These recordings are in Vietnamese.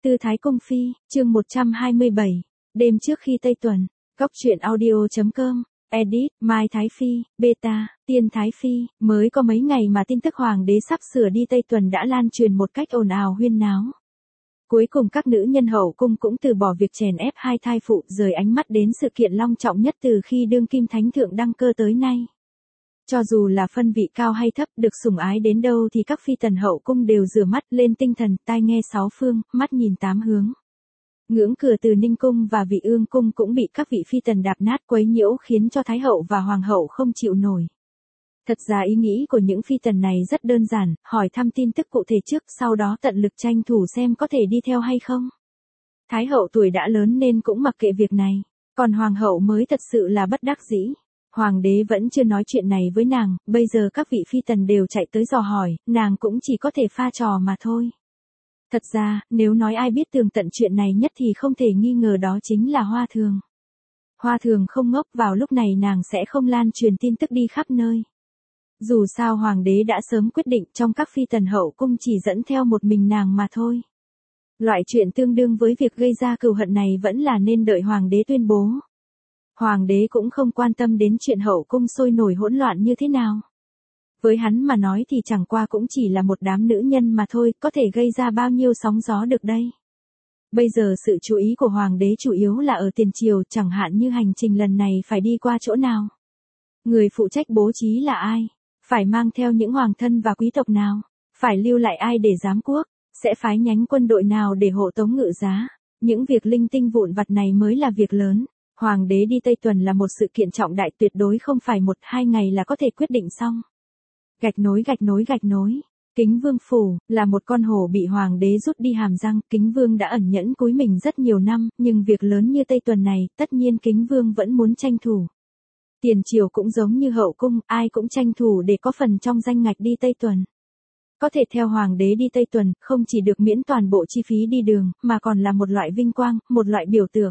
Tư Thái Cung Phi, chương 127, đêm trước khi Tây Tuần, Góc truyện audio.com, edit, Mai Thái Phi, beta, Tiên Thái Phi, mới có mấy ngày mà tin tức hoàng đế sắp sửa đi Tây Tuần đã lan truyền một cách ồn ào huyên náo. Cuối cùng các nữ nhân hậu cung cũng từ bỏ việc chèn ép hai thai phụ, rời ánh mắt đến sự kiện long trọng nhất từ khi đương kim thánh thượng đăng cơ tới nay. Cho dù là phân vị cao hay thấp, được sủng ái đến đâu thì các phi tần hậu cung đều rửa mắt lên tinh thần, tai nghe sáu phương, mắt nhìn tám hướng. Ngưỡng cửa từ Ninh cung và Vị Ương cung cũng bị các vị phi tần đạp nát quấy nhiễu, khiến cho thái hậu và hoàng hậu không chịu nổi. Thật ra ý nghĩ của những phi tần này rất đơn giản, hỏi thăm tin tức cụ thể trước, sau đó tận lực tranh thủ xem có thể đi theo hay không. Thái hậu tuổi đã lớn nên cũng mặc kệ việc này, còn hoàng hậu mới thật sự là bất đắc dĩ. Hoàng đế vẫn chưa nói chuyện này với nàng, bây giờ các vị phi tần đều chạy tới dò hỏi, nàng cũng chỉ có thể pha trò mà thôi. Thật ra, nếu nói ai biết tường tận chuyện này nhất thì không thể nghi ngờ đó chính là Hoa Thường. Hoa Thường không ngốc, vào lúc này nàng sẽ không lan truyền tin tức đi khắp nơi. Dù sao hoàng đế đã sớm quyết định trong các phi tần hậu cung chỉ dẫn theo một mình nàng mà thôi. Loại chuyện tương đương với việc gây ra cừu hận này vẫn là nên đợi hoàng đế tuyên bố. Hoàng đế cũng không quan tâm đến chuyện hậu cung sôi nổi hỗn loạn như thế nào. Với hắn mà nói thì chẳng qua cũng chỉ là một đám nữ nhân mà thôi, có thể gây ra bao nhiêu sóng gió được đây. Bây giờ sự chú ý của hoàng đế chủ yếu là ở tiền triều, chẳng hạn như hành trình lần này phải đi qua chỗ nào. Người phụ trách bố trí là ai? Phải mang theo những hoàng thân và quý tộc nào? Phải lưu lại ai để giám quốc? Sẽ phái nhánh quân đội nào để hộ tống ngự giá? Những việc linh tinh vụn vặt này mới là việc lớn. Hoàng đế đi Tây Tuần là một sự kiện trọng đại, tuyệt đối không phải 1-2 ngày là có thể quyết định xong. Gạch nối. Kính Vương phủ là một con hổ bị hoàng đế rút đi hàm răng. Kính Vương đã ẩn nhẫn cúi mình rất nhiều năm, nhưng việc lớn như Tây Tuần này, tất nhiên Kính Vương vẫn muốn tranh thủ. Tiền triều cũng giống như hậu cung, ai cũng tranh thủ để có phần trong danh ngạch đi Tây Tuần. Có thể theo hoàng đế đi Tây Tuần, không chỉ được miễn toàn bộ chi phí đi đường, mà còn là một loại vinh quang, một loại biểu tượng.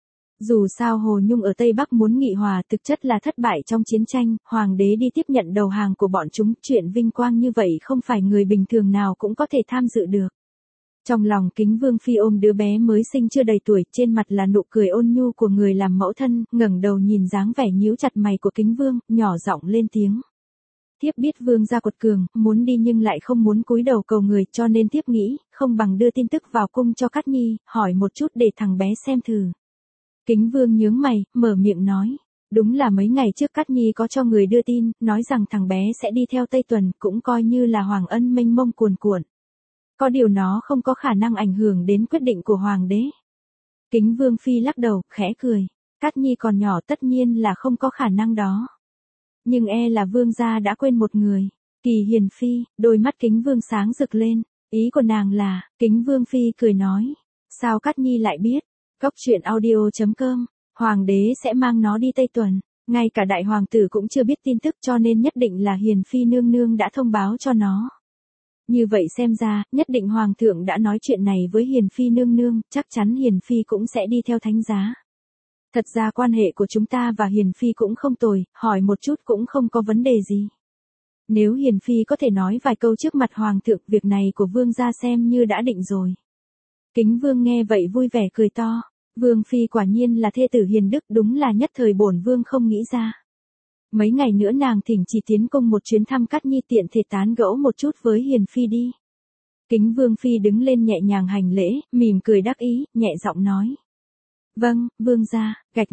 Dù sao Hồ Nhung ở Tây Bắc muốn nghị hòa, thực chất là thất bại trong chiến tranh, hoàng đế đi tiếp nhận đầu hàng của bọn chúng, chuyện vinh quang như vậy không phải người bình thường nào cũng có thể tham dự được. Trong lòng Kính Vương Phi ôm đứa bé mới sinh chưa đầy tuổi, trên mặt là nụ cười ôn nhu của người làm mẫu thân, ngẩng đầu nhìn dáng vẻ nhíu chặt mày của Kính Vương, nhỏ giọng lên tiếng. Thiếp biết Vương gia quật cường, muốn đi nhưng lại không muốn cúi đầu cầu người, cho nên thiếp nghĩ, không bằng đưa tin tức vào cung cho Cát Nhi, hỏi một chút để thằng bé xem thử. Kính Vương nhướng mày, mở miệng nói. Đúng là mấy ngày trước Cát Nhi có cho người đưa tin, nói rằng thằng bé sẽ đi theo Tây Tuần, cũng coi như là hoàng ân mênh mông cuồn cuộn. Có điều nó không có khả năng ảnh hưởng đến quyết định của hoàng đế. Kính Vương Phi lắc đầu, khẽ cười. Cát Nhi còn nhỏ, tất nhiên là không có khả năng đó. Nhưng là Vương gia đã quên một người. Kỳ Hiền Phi, đôi mắt Kính Vương sáng rực lên. Ý của nàng là, Kính Vương Phi cười nói. Sao Cát Nhi lại biết? Góc truyện audio.com, hoàng đế sẽ mang nó đi Tây Tuần. Ngay cả đại hoàng tử cũng chưa biết tin tức, cho nên nhất định là Hiền Phi nương nương đã thông báo cho nó. Như vậy xem ra, nhất định hoàng thượng đã nói chuyện này với Hiền Phi nương nương, chắc chắn Hiền Phi cũng sẽ đi theo thánh giá. Thật ra quan hệ của chúng ta và Hiền Phi cũng không tồi, hỏi một chút cũng không có vấn đề gì. Nếu Hiền Phi có thể nói vài câu trước mặt hoàng thượng, việc này của Vương gia xem như đã định rồi. Kính Vương nghe vậy vui vẻ cười to. Vương Phi quả nhiên là thê tử hiền đức, đúng là nhất thời bổn Vương không nghĩ ra. Mấy ngày nữa nàng thỉnh chỉ tiến cung một chuyến thăm Cát Nhi, tiện thể tán gẫu một chút với Hiền Phi đi. Kính Vương Phi đứng lên nhẹ nhàng hành lễ, mỉm cười đắc ý, nhẹ giọng nói. Vâng, Vương gia. Gạch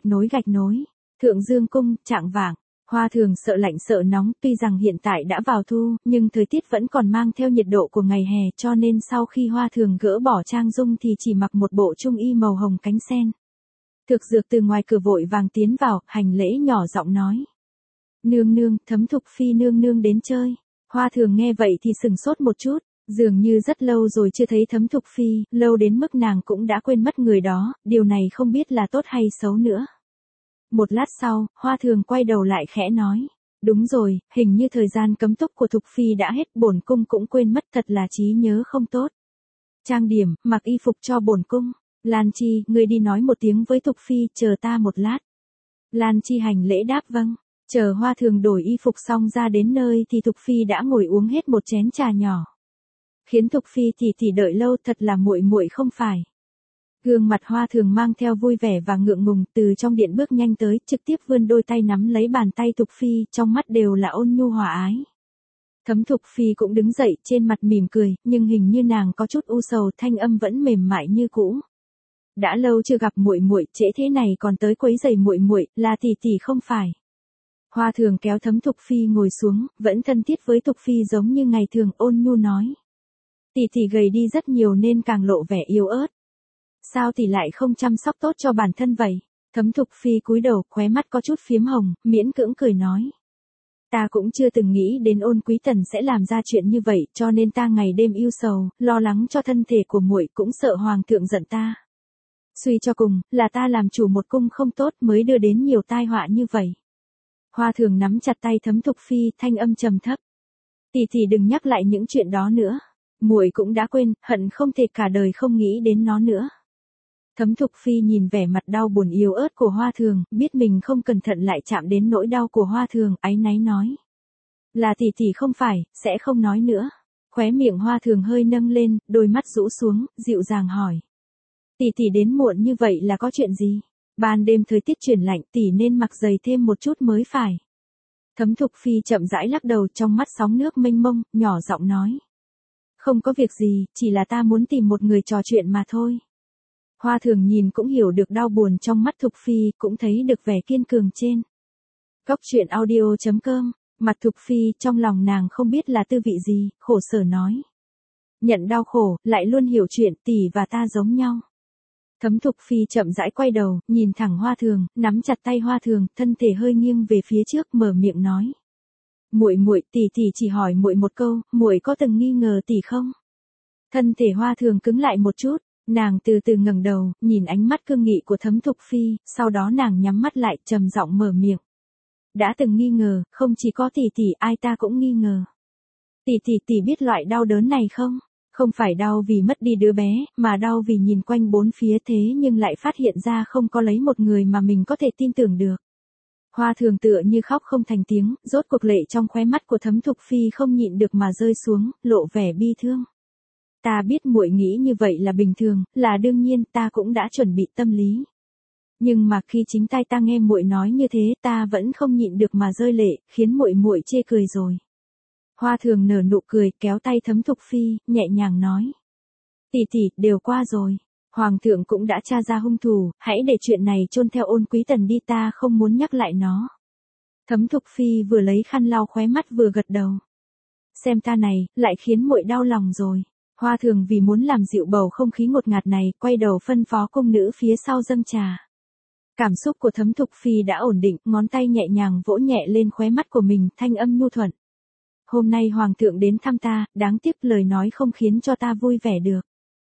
nối. Thượng Dương cung, trạng vạng. Hoa Thường sợ lạnh sợ nóng, tuy rằng hiện tại đã vào thu, nhưng thời tiết vẫn còn mang theo nhiệt độ của ngày hè, cho nên sau khi Hoa Thường gỡ bỏ trang dung thì chỉ mặc một bộ trung y màu hồng cánh sen. Thực dược từ ngoài cửa vội vàng tiến vào, hành lễ nhỏ giọng nói. Nương nương, Thấm Thục Phi nương nương đến chơi. Hoa Thường nghe vậy thì sừng sốt một chút, dường như rất lâu rồi chưa thấy Thấm Thục Phi, lâu đến mức nàng cũng đã quên mất người đó, điều này không biết là tốt hay xấu nữa. Một lát sau, Hoa Thường quay đầu lại khẽ nói. Đúng rồi, hình như thời gian cấm túc của Thục Phi đã hết, bổn cung cũng quên mất, thật là trí nhớ không tốt. Trang điểm, mặc y phục cho bổn cung. Lan Chi, ngươi đi nói một tiếng với Thục Phi, chờ ta một lát. Lan Chi hành lễ đáp vâng. Chờ Hoa Thường đổi y phục xong ra đến nơi thì Thục Phi đã ngồi uống hết một chén trà nhỏ. khiến Thục Phi tỷ đợi lâu, thật là muội muội không phải. Gương mặt Hoa Thường mang theo vui vẻ và ngượng ngùng, từ trong điện bước nhanh tới, trực tiếp vươn đôi tay nắm lấy bàn tay Thục Phi, trong mắt đều là ôn nhu hòa ái. Thấm Thục Phi cũng đứng dậy, trên mặt mỉm cười, nhưng hình như nàng có chút u sầu, thanh âm vẫn mềm mại như cũ. Đã lâu chưa gặp muội muội, trễ thế này còn tới quấy rầy muội muội, là tỷ không phải. Hoa Thường kéo Thấm Thục Phi ngồi xuống, vẫn thân thiết với Thục Phi giống như ngày thường, ôn nhu nói. Tỷ gầy đi rất nhiều nên càng lộ vẻ yếu ớt. Sao tỷ lại không chăm sóc tốt cho bản thân vậy? Thấm Thục Phi cúi đầu, khóe mắt có chút phiếm hồng, miễn cưỡng cười nói. Ta cũng chưa từng nghĩ đến Ôn Quý Tần sẽ làm ra chuyện như vậy, cho nên ta ngày đêm ưu sầu, lo lắng cho thân thể của muội, cũng sợ hoàng thượng giận ta. Suy cho cùng, là ta làm chủ một cung không tốt mới đưa đến nhiều tai họa như vậy. Hoa Thường nắm chặt tay Thấm Thục Phi, thanh âm trầm thấp. Tỷ đừng nhắc lại những chuyện đó nữa. Muội cũng đã quên, hận không thể cả đời không nghĩ đến nó nữa. Thấm Thục Phi nhìn vẻ mặt đau buồn yếu ớt của Hoa Thường, biết mình không cẩn thận lại chạm đến nỗi đau của Hoa Thường, áy náy nói. Là tỷ không phải, sẽ không nói nữa. Khóe miệng Hoa Thường hơi nâng lên, đôi mắt rũ xuống, dịu dàng hỏi. Tỷ đến muộn như vậy là có chuyện gì? Ban đêm thời tiết chuyển lạnh, tỷ nên mặc dày thêm một chút mới phải. Thấm Thục Phi chậm rãi lắc đầu, trong mắt sóng nước mênh mông, nhỏ giọng nói. Không có việc gì, chỉ là ta muốn tìm một người trò chuyện mà thôi. Hoa Thường nhìn cũng hiểu được đau buồn trong mắt Thục Phi, cũng thấy được vẻ kiên cường trên. Góc truyện audio.com, mặt Thục Phi trong lòng nàng không biết là tư vị gì, khổ sở nói. Nhận đau khổ, lại luôn hiểu chuyện, tỷ và ta giống nhau. Thấm Thục Phi chậm rãi quay đầu, nhìn thẳng Hoa Thường, nắm chặt tay Hoa Thường, thân thể hơi nghiêng về phía trước, mở miệng nói. Muội, tỷ chỉ hỏi muội một câu, muội có từng nghi ngờ tỷ không? Thân thể Hoa Thường cứng lại một chút, nàng từ từ ngẩng đầu, nhìn ánh mắt cương nghị của Thấm Thục Phi, sau đó nàng nhắm mắt lại, trầm giọng mở miệng. Đã từng nghi ngờ, không chỉ có tỷ, ai ta cũng nghi ngờ. Tỷ biết loại đau đớn này không? Không phải đau vì mất đi đứa bé, mà đau vì nhìn quanh bốn phía thế nhưng lại phát hiện ra không có lấy một người mà mình có thể tin tưởng được. Hoa Thường tựa như khóc không thành tiếng, rốt cuộc lệ trong khóe mắt của Thấm Thục Phi không nhịn được mà rơi xuống, lộ vẻ bi thương. Ta biết muội nghĩ như vậy là bình thường, là đương nhiên, ta cũng đã chuẩn bị tâm lý. Nhưng mà khi chính tai ta nghe muội nói như thế, ta vẫn không nhịn được mà rơi lệ, khiến muội chê cười rồi. Hoa Thường nở nụ cười, kéo tay Thấm Thục Phi, nhẹ nhàng nói. Tỷ, đều qua rồi. Hoàng thượng cũng đã tra ra hung thủ, hãy để chuyện này chôn theo Ôn Quý Tần đi, ta không muốn nhắc lại nó. Thấm Thục Phi vừa lấy khăn lau khóe mắt vừa gật đầu. Xem ta này, lại khiến muội đau lòng rồi. Hoa Thường vì muốn làm dịu bầu không khí ngột ngạt này, quay đầu phân phó cung nữ phía sau dâng trà. Cảm xúc của Thấm Thục Phi đã ổn định, ngón tay nhẹ nhàng vỗ nhẹ lên khóe mắt của mình, thanh âm nhu thuận. Hôm nay Hoàng thượng đến thăm ta, đáng tiếc lời nói không khiến cho ta vui vẻ được.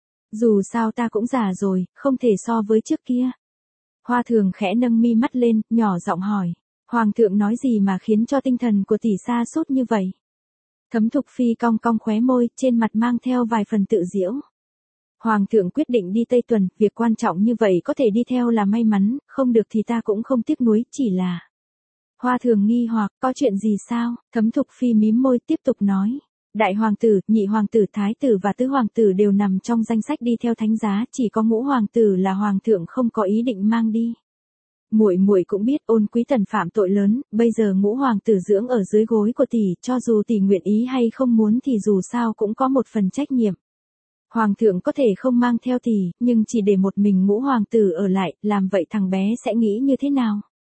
Dù sao ta cũng già rồi, không thể so với trước kia. Hoa Thường khẽ nâng mi mắt lên, nhỏ giọng hỏi. Hoàng thượng nói gì mà khiến cho tinh thần của tỷ sa sút như vậy? Thấm Thục Phi cong cong khóe môi, trên mặt mang theo vài phần tự giễu. Hoàng thượng quyết định đi Tây Tuần, việc quan trọng như vậy có thể đi theo là may mắn, không được thì ta cũng không tiếc nuối, chỉ là... Hoa Thường nghi hoặc, có chuyện gì sao? Thấm Thục Phi mím môi tiếp tục nói. Đại hoàng tử, nhị hoàng tử, thái tử và tứ hoàng tử đều nằm trong danh sách đi theo thánh giá, chỉ có ngũ hoàng tử là hoàng thượng không có ý định mang đi. Muội cũng biết Ôn Quý Tần phạm tội lớn, bây giờ ngũ hoàng tử dưỡng ở dưới gối của tỷ, cho dù tỷ nguyện ý hay không muốn thì dù sao cũng có một phần trách nhiệm. Hoàng thượng có thể không mang theo tỷ, nhưng chỉ để một mình ngũ hoàng tử ở lại, làm vậy thằng bé sẽ nghĩ như thế nào?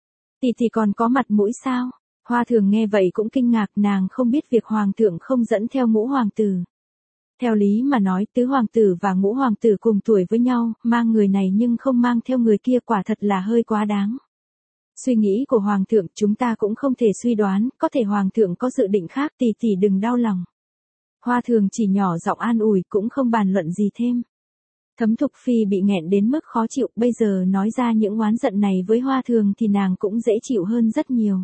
Tỷ còn có mặt mũi sao? Hoa Thường nghe vậy cũng kinh ngạc, nàng không biết việc hoàng thượng không dẫn theo ngũ hoàng tử. Theo lý mà nói, tứ hoàng tử và ngũ hoàng tử cùng tuổi với nhau, mang người này nhưng không mang theo người kia quả thật là hơi quá đáng. Suy nghĩ của hoàng thượng chúng ta cũng không thể suy đoán, có thể hoàng thượng có dự định khác, tỷ đừng đau lòng. Hoa Thường chỉ nhỏ giọng an ủi, cũng không bàn luận gì thêm. Thấm Thục Phi bị nghẹn đến mức khó chịu, bây giờ nói ra những oán giận này với Hoa Thường thì nàng cũng dễ chịu hơn rất nhiều.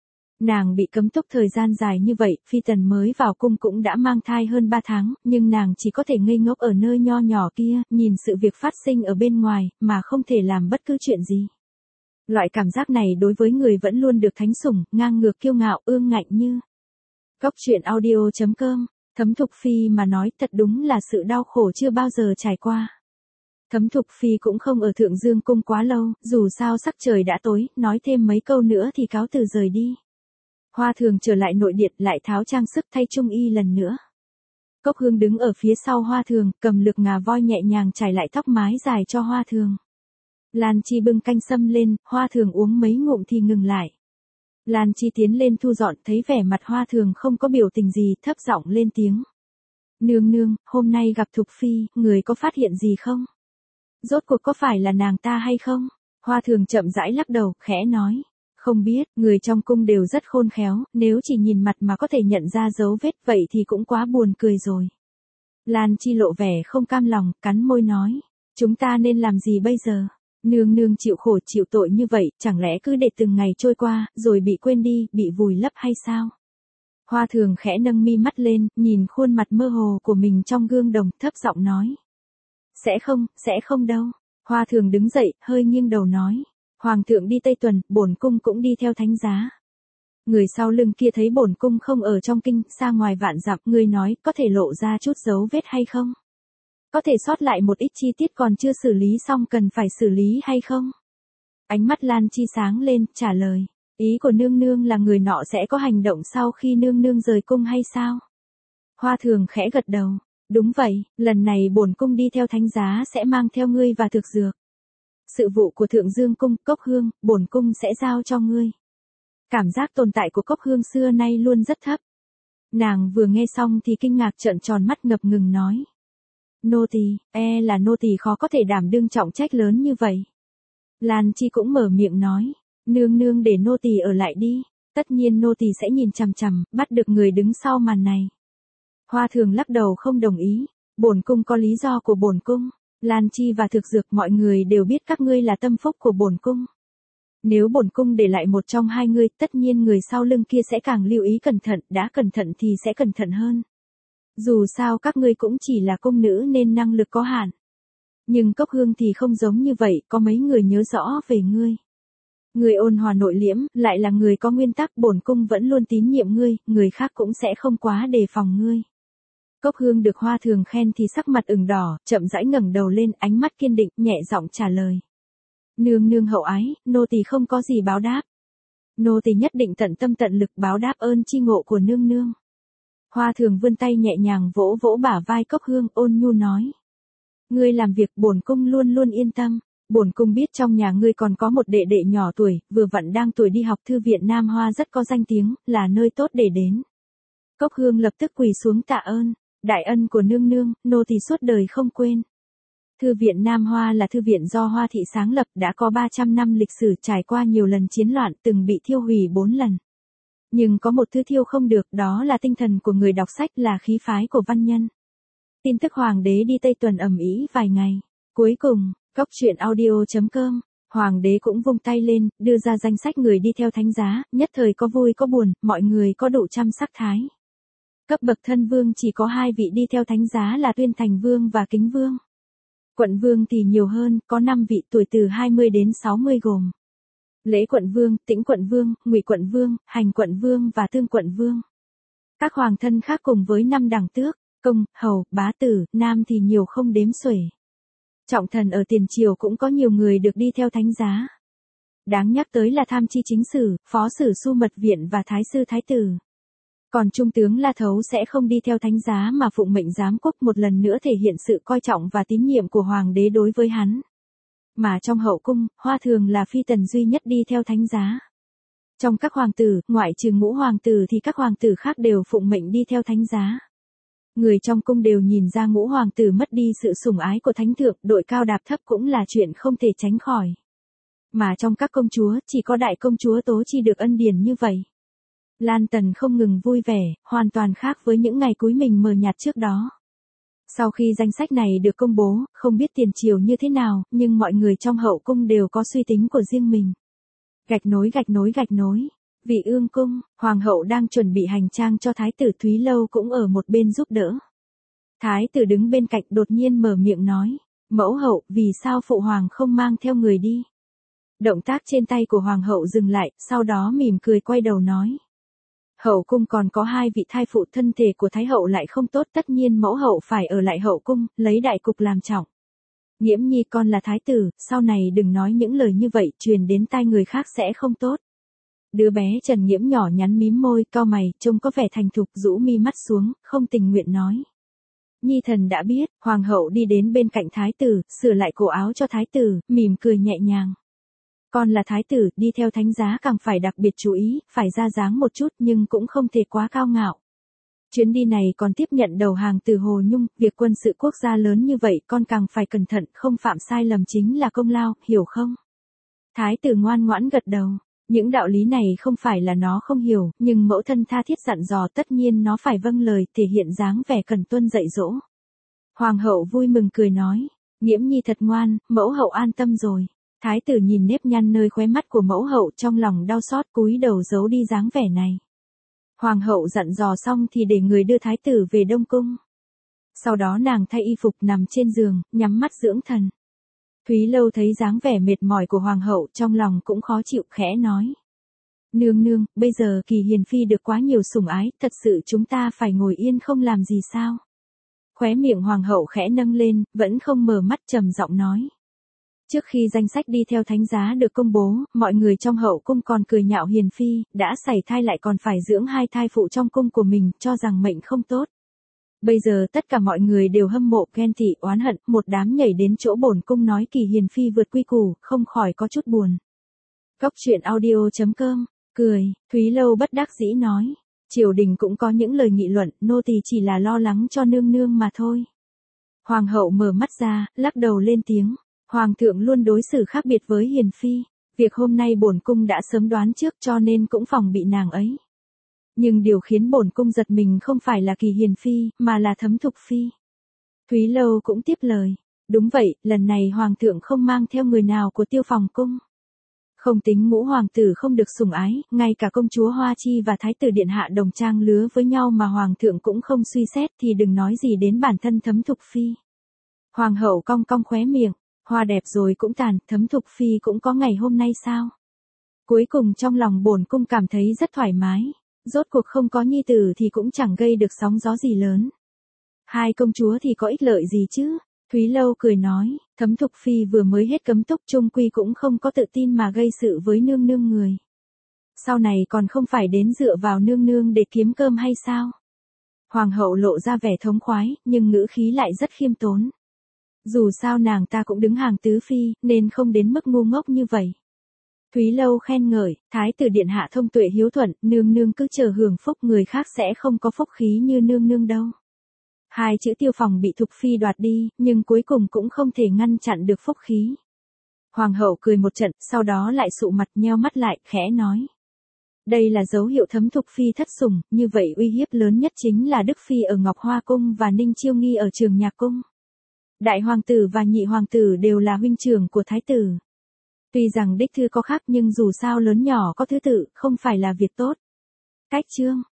Nàng bị cấm túc thời gian dài như vậy, Phi Tần mới vào cung cũng đã mang thai hơn 3 tháng, nhưng nàng chỉ có thể ngây ngốc ở nơi nho nhỏ kia, nhìn sự việc phát sinh ở bên ngoài, mà không thể làm bất cứ chuyện gì. Loại cảm giác này đối với người vẫn luôn được thánh sủng, ngang ngược kiêu ngạo, ương ngạnh như. Góc truyện audio.com Thấm Thục Phi mà nói thật đúng là sự đau khổ chưa bao giờ trải qua. Thấm Thục Phi cũng không ở Thượng Dương Cung quá lâu, dù sao sắc trời đã tối, nói thêm mấy câu nữa thì cáo từ rời đi. Hoa Thường trở lại nội điện lại tháo trang sức thay trung y lần nữa. Cốc Hương đứng ở phía sau Hoa Thường, cầm lược ngà voi nhẹ nhàng trải lại tóc mái dài cho Hoa Thường. Lan Chi bưng canh sâm lên, Hoa Thường uống mấy ngụm thì ngừng lại. Lan Chi tiến lên thu dọn, thấy vẻ mặt Hoa Thường không có biểu tình gì, thấp giọng lên tiếng. Nương nương, hôm nay gặp Thục Phi, người có phát hiện gì không? Rốt cuộc có phải là nàng ta hay không? Hoa Thường chậm rãi lắc đầu, khẽ nói. Không biết, người trong cung đều rất khôn khéo, nếu chỉ nhìn mặt mà có thể nhận ra dấu vết vậy thì cũng quá buồn cười rồi. Lan Chi lộ vẻ không cam lòng, cắn môi nói. Chúng ta nên làm gì bây giờ? Nương nương chịu khổ chịu tội như vậy, chẳng lẽ cứ để từng ngày trôi qua, rồi bị quên đi, bị vùi lấp hay sao? Hoa Thường khẽ nâng mi mắt lên, nhìn khuôn mặt mơ hồ của mình trong gương đồng, thấp giọng nói. Sẽ không đâu. Hoa Thường đứng dậy, hơi nghiêng đầu nói. Hoàng thượng đi Tây Tuần, bổn cung cũng đi theo thánh giá. Người sau lưng kia thấy bổn cung không ở trong kinh, xa ngoài vạn dặm, người nói, có thể lộ ra chút dấu vết hay không? Có thể sót lại một ít chi tiết còn chưa xử lý xong cần phải xử lý hay không? Ánh mắt Lan Chi sáng lên, trả lời. Ý của nương nương là người nọ sẽ có hành động sau khi nương nương rời cung hay sao? Hoa Thường khẽ gật đầu. Đúng vậy, lần này bổn cung đi theo thánh giá sẽ mang theo ngươi và thực dược. Sự vụ của Thượng Dương Cung, Cốc Hương, bổn cung sẽ giao cho ngươi. Cảm giác tồn tại của Cốc Hương xưa nay luôn rất thấp. Nàng vừa nghe xong thì kinh ngạc trợn tròn mắt ngập ngừng nói. Nô tỳ, là nô tỳ khó có thể đảm đương trọng trách lớn như vậy. Lan Chi cũng mở miệng nói. Nương nương để nô tỳ ở lại đi. Tất nhiên nô tỳ sẽ nhìn chằm chằm, bắt được người đứng sau màn này. Hoa Thường lắc đầu không đồng ý. Bổn cung có lý do của bổn cung. Lan Chi và thực dược mọi người đều biết các ngươi là tâm phúc của bổn cung. Nếu bổn cung để lại một trong hai ngươi, tất nhiên người sau lưng kia sẽ càng lưu ý cẩn thận, đã cẩn thận thì sẽ cẩn thận hơn. Dù sao các ngươi cũng chỉ là cung nữ nên năng lực có hạn. Nhưng Cốc Hương thì không giống như vậy, có mấy người nhớ rõ về ngươi. Người ôn hòa nội liễm, lại là người có nguyên tắc, bổn cung vẫn luôn tín nhiệm ngươi, người khác cũng sẽ không quá đề phòng ngươi. Cốc Hương được Hoa Thường khen thì sắc mặt ửng đỏ, chậm rãi ngẩng đầu lên, ánh mắt kiên định, nhẹ giọng trả lời. Nương nương hậu ái, nô tỳ không có gì báo đáp. Nô tỳ nhất định tận tâm tận lực báo đáp ơn chi ngộ của nương nương. Hoa Thường vươn tay nhẹ nhàng vỗ vỗ bả vai Cốc Hương, ôn nhu nói. Ngươi làm việc bổn cung luôn luôn yên tâm. Bổn cung biết trong nhà ngươi còn có một đệ đệ nhỏ tuổi, vừa vặn đang tuổi đi học, thư viện Nam Hoa rất có danh tiếng, là nơi tốt để đến. Cốc Hương lập tức quỳ xuống tạ ơn. Đại ân của nương nương, nô tỳ suốt đời không quên. Thư viện Nam Hoa là thư viện do Hoa thị sáng lập, đã có 300 năm lịch sử, trải qua nhiều lần chiến loạn, từng bị thiêu hủy 4 lần. Nhưng có một thứ thiêu không được, đó là tinh thần của người đọc sách, là khí phái của văn nhân. Tin tức hoàng đế đi Tây Tuần ầm ĩ vài ngày. Cuối cùng, coctruyện.audio.com, hoàng đế cũng vung tay lên, đưa ra danh sách người đi theo thánh giá, nhất thời có vui có buồn, mọi người có đủ trăm sắc thái. Cấp bậc thân vương chỉ có 2 vị đi theo thánh giá là Tuyên Thành Vương và Kính Vương. Quận Vương thì nhiều hơn, có 5 vị, tuổi từ 20 đến 60 gồm. Lễ Quận Vương, Tĩnh Quận Vương, Ngụy Quận Vương, Hành Quận Vương và Thương Quận Vương. Các hoàng thân khác cùng với 5 đẳng tước, công, hầu, bá tử, nam thì nhiều không đếm xuể. Trọng thần ở tiền triều cũng có nhiều người được đi theo thánh giá. Đáng nhắc tới là tham chi chính sử, phó sử su mật viện và thái sư thái tử. Còn trung tướng La Thấu sẽ không đi theo thánh giá mà phụng mệnh giám quốc, một lần nữa thể hiện sự coi trọng và tín nhiệm của hoàng đế đối với hắn. Mà trong hậu cung, Hoa Thường là phi tần duy nhất đi theo thánh giá. Trong các hoàng tử, ngoại trừ Ngũ hoàng tử thì các hoàng tử khác đều phụng mệnh đi theo thánh giá. Người trong cung đều nhìn ra Ngũ hoàng tử mất đi sự sủng ái của thánh thượng, đội cao đạp thấp cũng là chuyện không thể tránh khỏi. Mà trong các công chúa, chỉ có đại công chúa Tố Chi được ân điển như vậy. Lan Tần không ngừng vui vẻ, hoàn toàn khác với những ngày cuối mình mờ nhạt trước đó. Sau khi danh sách này được công bố, không biết tiền triều như thế nào, nhưng mọi người trong hậu cung đều có suy tính của riêng mình. Gạch nối. Vị ương cung, hoàng hậu đang chuẩn bị hành trang cho thái tử Thúy Lâu cũng ở một bên giúp đỡ. Thái tử đứng bên cạnh đột nhiên mở miệng nói, mẫu hậu, vì sao phụ hoàng không mang theo người đi? Động tác trên tay của hoàng hậu dừng lại, sau đó mỉm cười quay đầu nói. Hậu cung còn có 2 vị thai phụ, thân thể của Thái hậu lại không tốt, tất nhiên mẫu hậu phải ở lại hậu cung, lấy đại cục làm trọng. Nghiễm nhi con là thái tử, sau này đừng nói những lời như vậy, truyền đến tai người khác sẽ không tốt. Đứa bé Trần Nghiễm nhỏ nhắn mím môi, cau mày, trông có vẻ thành thục, rũ mi mắt xuống, không tình nguyện nói. Nhi thần đã biết. Hoàng hậu đi đến bên cạnh thái tử, sửa lại cổ áo cho thái tử, mỉm cười nhẹ nhàng. Con là thái tử, đi theo thánh giá càng phải đặc biệt chú ý, phải ra dáng một chút nhưng cũng không thể quá cao ngạo. Chuyến đi này còn tiếp nhận đầu hàng từ Hồ Nhung, việc quân sự quốc gia lớn như vậy con càng phải cẩn thận, không phạm sai lầm chính là công lao, hiểu không? Thái tử ngoan ngoãn gật đầu. Những đạo lý này không phải là nó không hiểu, nhưng mẫu thân tha thiết dặn dò tất nhiên nó phải vâng lời, thể hiện dáng vẻ cần tuân dạy dỗ. Hoàng hậu vui mừng cười nói, Nghiễm nhi thật ngoan, mẫu hậu an tâm rồi. Thái tử nhìn nếp nhăn nơi khóe mắt của mẫu hậu, trong lòng đau xót, cúi đầu giấu đi dáng vẻ này. Hoàng hậu dặn dò xong thì để người đưa thái tử về Đông Cung. Sau đó nàng thay y phục nằm trên giường, nhắm mắt dưỡng thần. Thúy Lâu thấy dáng vẻ mệt mỏi của hoàng hậu, trong lòng cũng khó chịu, khẽ nói. Nương nương, bây giờ Kỳ Hiền Phi được quá nhiều sủng ái, thật sự chúng ta phải ngồi yên không làm gì sao? Khóe miệng hoàng hậu khẽ nâng lên, vẫn không mở mắt, trầm giọng nói. Trước khi danh sách đi theo thánh giá được công bố, mọi người trong hậu cung còn cười nhạo Hiền Phi, đã sảy thai lại còn phải dưỡng 2 thai phụ trong cung của mình, cho rằng mệnh không tốt. Bây giờ tất cả mọi người đều hâm mộ, ghen tị, oán hận, một đám nhảy đến chỗ bổn cung nói Kỳ Hiền Phi vượt quy củ, không khỏi có chút buồn. Góc truyện audio.com, cười, Thúy Lâu bất đắc dĩ nói. Triều đình cũng có những lời nghị luận, nô tỳ chỉ là lo lắng cho nương nương mà thôi. Hoàng hậu mở mắt ra, lắc đầu lên tiếng. Hoàng thượng luôn đối xử khác biệt với Hiền Phi. Việc hôm nay bổn cung đã sớm đoán trước cho nên cũng phòng bị nàng ấy. Nhưng điều khiến bổn cung giật mình không phải là Kỳ Hiền Phi, mà là Thấm Thục Phi. Thúy Lâu cũng tiếp lời. Đúng vậy, lần này Hoàng thượng không mang theo người nào của Tiêu Phòng cung. Không tính ngũ hoàng tử không được sủng ái, ngay cả công chúa Hoa Chi và Thái tử Điện Hạ đồng trang lứa với nhau mà Hoàng thượng cũng không suy xét thì đừng nói gì đến bản thân Thấm Thục Phi. Hoàng hậu cong cong khóe miệng. Hoa đẹp rồi cũng tàn, Thấm Thục Phi cũng có ngày hôm nay sao? Cuối cùng trong lòng bổn cung cảm thấy rất thoải mái. Rốt cuộc không có nhi tử thì cũng chẳng gây được sóng gió gì lớn. 2 công chúa thì có ích lợi gì chứ? Thúy Lâu cười nói, Thấm Thục Phi vừa mới hết cấm túc, chung quy cũng không có tự tin mà gây sự với nương nương người. Sau này còn không phải đến dựa vào nương nương để kiếm cơm hay sao? Hoàng hậu lộ ra vẻ thống khoái, nhưng ngữ khí lại rất khiêm tốn. Dù sao nàng ta cũng đứng hàng tứ phi, nên không đến mức ngu ngốc như vậy. Thúy Lâu khen ngợi, Thái tử Điện Hạ thông tuệ hiếu thuận, nương nương cứ chờ hưởng phúc, người khác sẽ không có phúc khí như nương nương đâu. 2 chữ Tiêu Phòng bị Thục Phi đoạt đi, nhưng cuối cùng cũng không thể ngăn chặn được phúc khí. Hoàng hậu cười một trận, sau đó lại sụ mặt, nheo mắt lại, khẽ nói. Đây là dấu hiệu Thấm Thục Phi thất sủng, như vậy uy hiếp lớn nhất chính là Đức Phi ở Ngọc Hoa Cung và Ninh Chiêu Nghi ở Trường Nhạc Cung. Đại hoàng tử và nhị hoàng tử đều là huynh trưởng của thái tử. Tuy rằng đích thư có khác nhưng dù sao lớn nhỏ có thứ tự, không phải là việc tốt. Cách chương